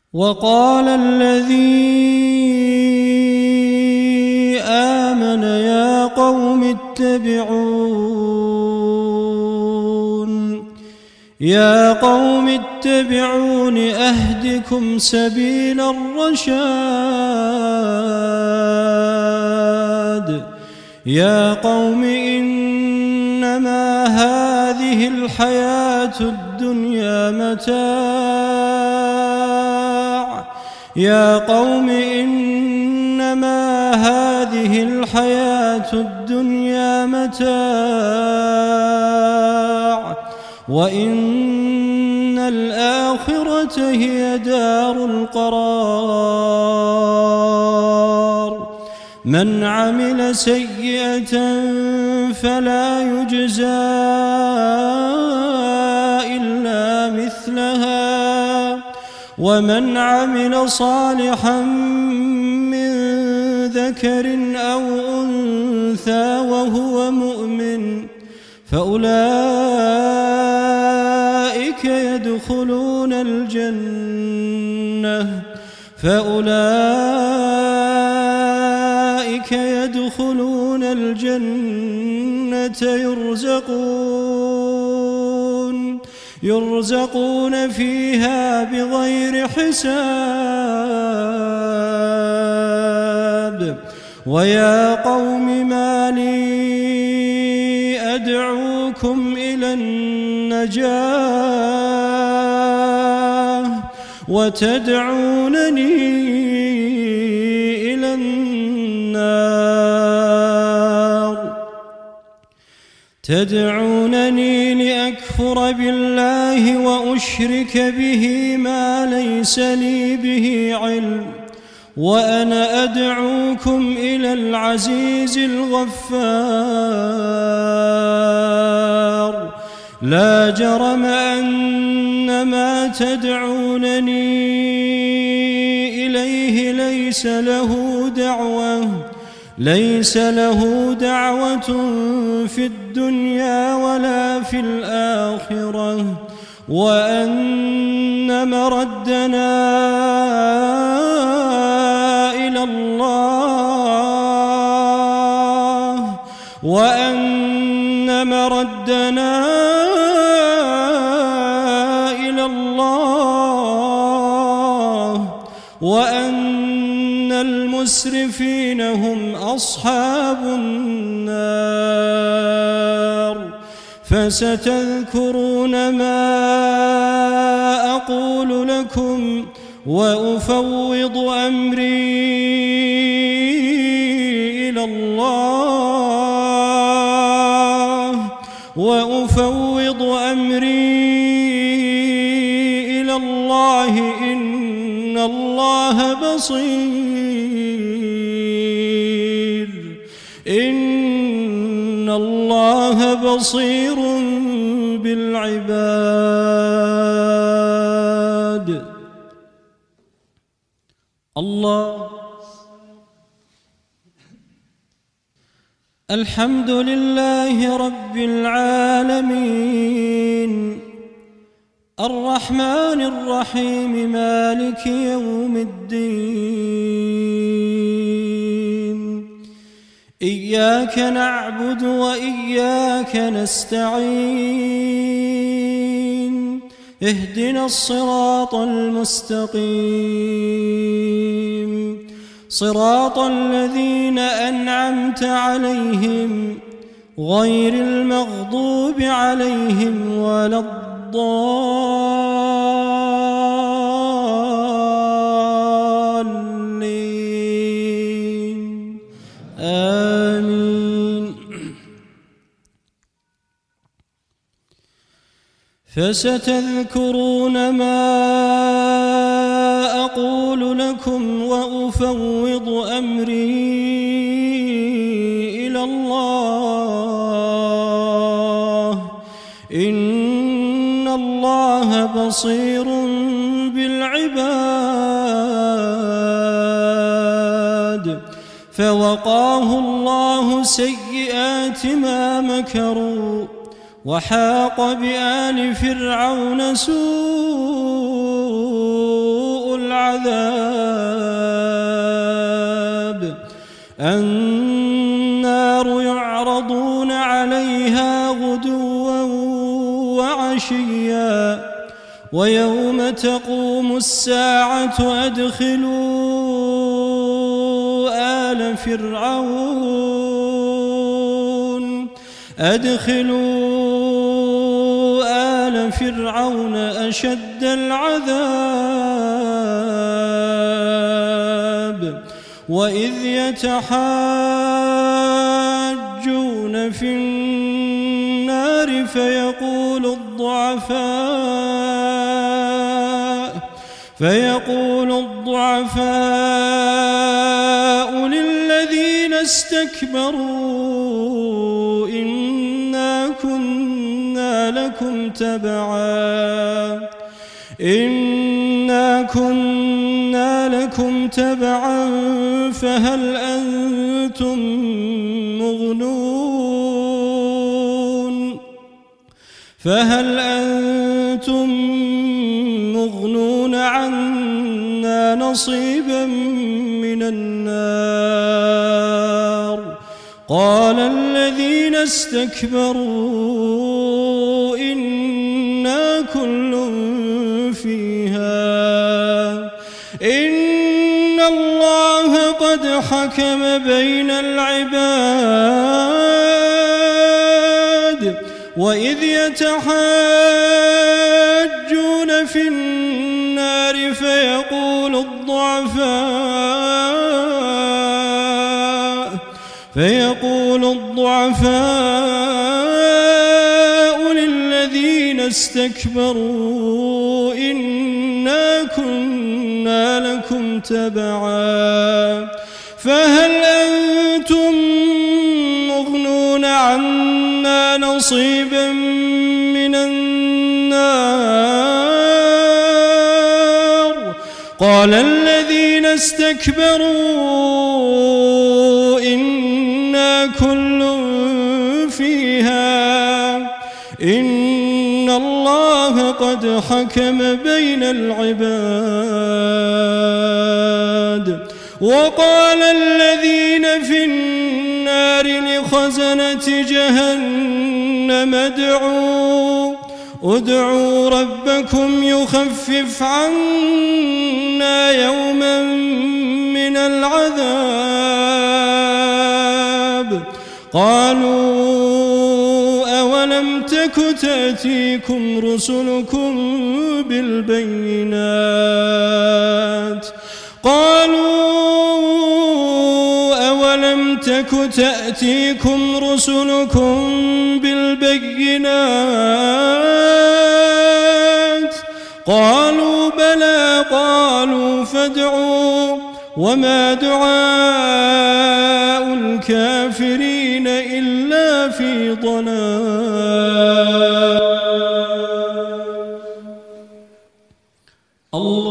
وقال الذي آمن يا قوم اتبعون أهدكم سبيل الرشاد يا قوم إنما هذه الحياة الدنيا متاع يا قوم إنما هذه الحياة الدنيا متاع وإن الآخرة هي دار القرار من عمل سيئة فلا يجزى إلا مثلها ومن عمل صالحا من ذكر أو أنثى وهو مؤمن فأولئك يدخلون الجنة يرزقون فيها بغير حساب ويا قوم ما لي أدعوكم إلى النجاة وتدعونني إلى النار تدعونني لأكفر بالله وأشرك به ما ليس لي به علم وأنا أدعوكم إلى العزيز الغفار لا جرم أن ما تدعونني إليه ليس له دعوة في الدنيا ولا في الآخرة وأن مردنا إلى الله وأن المسرفين هم أصحاب النار فستذكرون ما أقول لكم وأفوض أمري إلى الله إن الله بصير بالعباد الله الحمد لله رب العالمين الرحمن الرحيم مالك يوم الدين إياك نعبد وإياك نستعين اهدنا الصراط المستقيم صراط الذين أنعمت عليهم غير المغضوب عليهم ولا الضالين آمين فستذكرون ما أقول لكم وأفوض أمري إلى الله إن الله بصير بالعباد فوقاه الله سيئات ما مكروا وحاق بآل فرعون سوء العذاب العذاب النار يعرضون عليها غدوا وعشيا ويوم تقوم الساعة أدخلوا آل فرعون أشد العذاب وإذ يتحاجون في النار فيقول الضعفاء للذين استكبروا إنا كنا لكم تبعا فهل أنتم مغنون عنا نصيبا من النار قال الذين استكبروا إنا كل فيها إن الله قد حكم بين العباد وإذ يتحاجون في النار فيقول الضعفاء للذين استكبروا إنا كنا لكم تبعا فهل أنتم مغنون عنا نصيبا من النار قال الذين استكبروا إنا كل فيها إن الله قد حكم بين العباد وقال الذين في النار لخزنة جهنم ادعوا ربكم يخفف عنا يوما من العذاب قالوا أولم تك تأتيكم رسلكم بالبينات قالوا بلى قالوا فادعوا وما دعاء الكافرين إلا في ضلال. الله